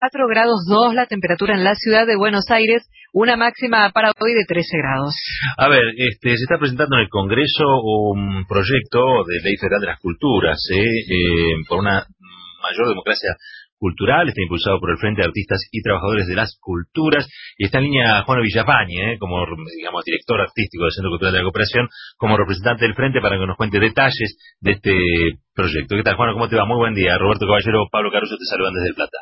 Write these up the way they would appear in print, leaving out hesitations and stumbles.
4 grados 2 la temperatura en la ciudad de Buenos Aires, una máxima para hoy de 13 grados. A ver, se está presentando en el Congreso un proyecto de ley federal de las culturas, por una mayor democracia cultural. Está impulsado por el Frente de Artistas y Trabajadores de las Culturas, y está en línea Juan Villafañe, como, digamos, director artístico del Centro Cultural de la Cooperación, como representante del Frente, para que nos cuente detalles de este proyecto. ¿Qué tal, Juan? ¿Cómo te va? Muy buen día. Roberto Caballero, Pablo Caruso te saludan desde El Plata.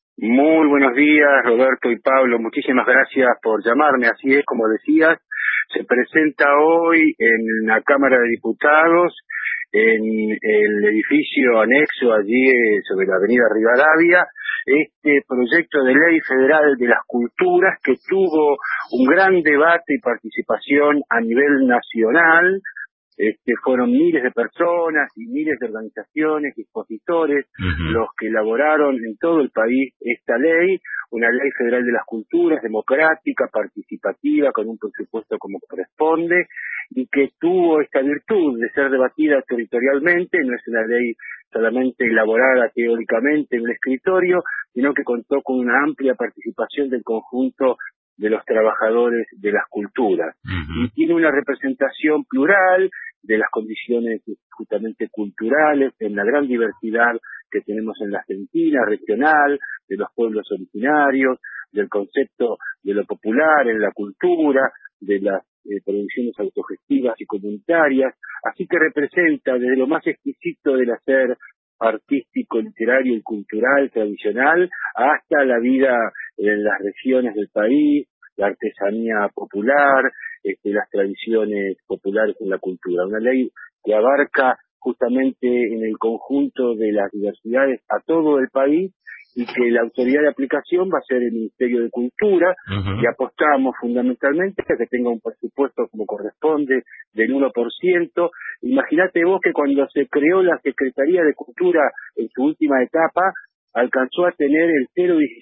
Muy buenos días, Roberto y Pablo. Muchísimas gracias por llamarme. Así es, como decías, se presenta hoy en la Cámara de Diputados, en el edificio anexo allí sobre la avenida Rivadavia, este proyecto de ley federal de las culturas que tuvo un gran debate y participación a nivel nacional. Fueron miles de personas y miles de organizaciones y expositores los que elaboraron en todo el país esta ley, una ley federal de las culturas, democrática, participativa, con un presupuesto como corresponde, y que tuvo esta virtud de ser debatida territorialmente. No es una ley solamente elaborada teóricamente en un escritorio, sino que contó con una amplia participación del conjunto de los trabajadores de las culturas. Y tiene una representación plural de las condiciones justamente culturales, en la gran diversidad que tenemos en la Argentina, regional, de los pueblos originarios, del concepto de lo popular en la cultura, de las producciones autogestivas y comunitarias. Así que representa desde lo más exquisito del hacer artístico, literario y cultural tradicional, hasta la vida en las regiones del país, la artesanía popular, las tradiciones populares en la cultura. Una ley que abarca justamente en el conjunto de las diversidades a todo el país, y que la autoridad de aplicación va a ser el Ministerio de Cultura, y apostamos fundamentalmente a que tenga un presupuesto como corresponde del 1%. Imagínate vos que cuando se creó la Secretaría de Cultura en su última etapa, alcanzó a tener el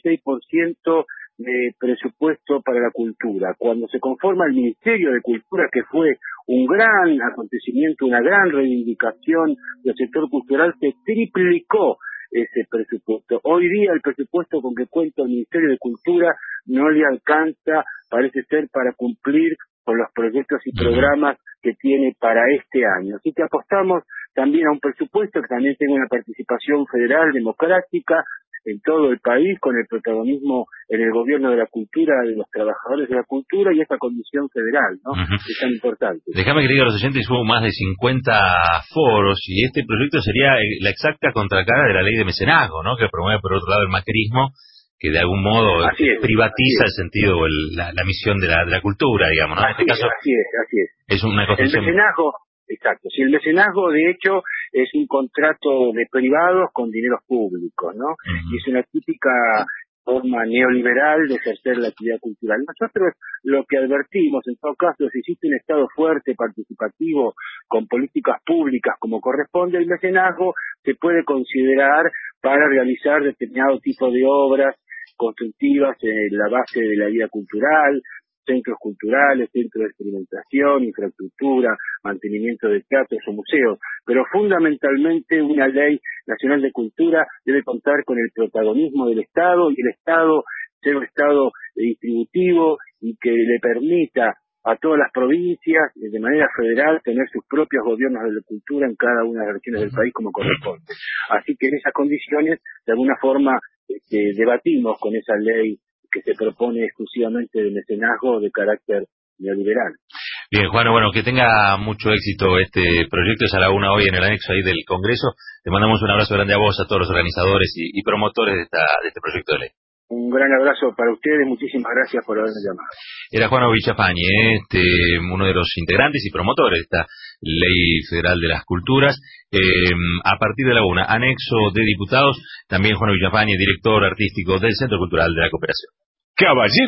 0,16% de presupuesto para la cultura. Cuando se conforma el Ministerio de Cultura, que fue un gran acontecimiento, una gran reivindicación del sector cultural, se triplicó ese presupuesto. Hoy día el presupuesto con que cuenta el Ministerio de Cultura no le alcanza, parece ser, para cumplir con los proyectos y programas que tiene para este año. Así que apostamos también a un presupuesto que también tenga una participación federal democrática en todo el país, con el protagonismo en el gobierno de la cultura, de los trabajadores de la cultura, y esta condición federal, ¿no? Es tan importante. Déjame que diga a los oyentes, hubo más de 50 foros, y este proyecto sería la exacta contracara de la ley de mecenazgo, ¿no? Que promueve, por otro lado, el macrismo, que de algún modo privatiza el sentido, la misión de la cultura, digamos, ¿no? En este caso, así es. Es una construcción. El mecenazgo, exacto. Si el mecenazgo, de hecho, es un contrato de privados con dineros públicos, ¿no? Y es una típica forma neoliberal de ejercer la actividad cultural. Nosotros lo que advertimos, en todo caso, si existe un Estado fuerte, participativo, con políticas públicas como corresponde, el mecenazgo se puede considerar para realizar determinado tipo de obras constructivas en la base de la vida cultural, centros culturales, centros de experimentación, infraestructura, mantenimiento de teatros o museos. Pero fundamentalmente una ley nacional de cultura debe contar con el protagonismo del Estado, y el Estado ser un Estado distributivo y que le permita a todas las provincias, de manera federal, tener sus propios gobiernos de la cultura en cada una de las regiones del país como corresponde. Así que en esas condiciones, de alguna forma, debatimos con esa ley que se propone exclusivamente de mecenazgo de carácter neoliberal. Bien, Juan, bueno, que tenga mucho éxito este proyecto. Es a la 1 hoy en el anexo ahí del Congreso. Te mandamos un abrazo grande a vos, a todos los organizadores y promotores de este proyecto de ley. Un gran abrazo para ustedes, muchísimas gracias por haberme llamado. Era Juan Villafañe, uno de los integrantes y promotores de esta Ley Federal de las Culturas. A partir de la 1, anexo de diputados, también Juan Villafañe, director artístico del Centro Cultural de la Cooperación. Caballero.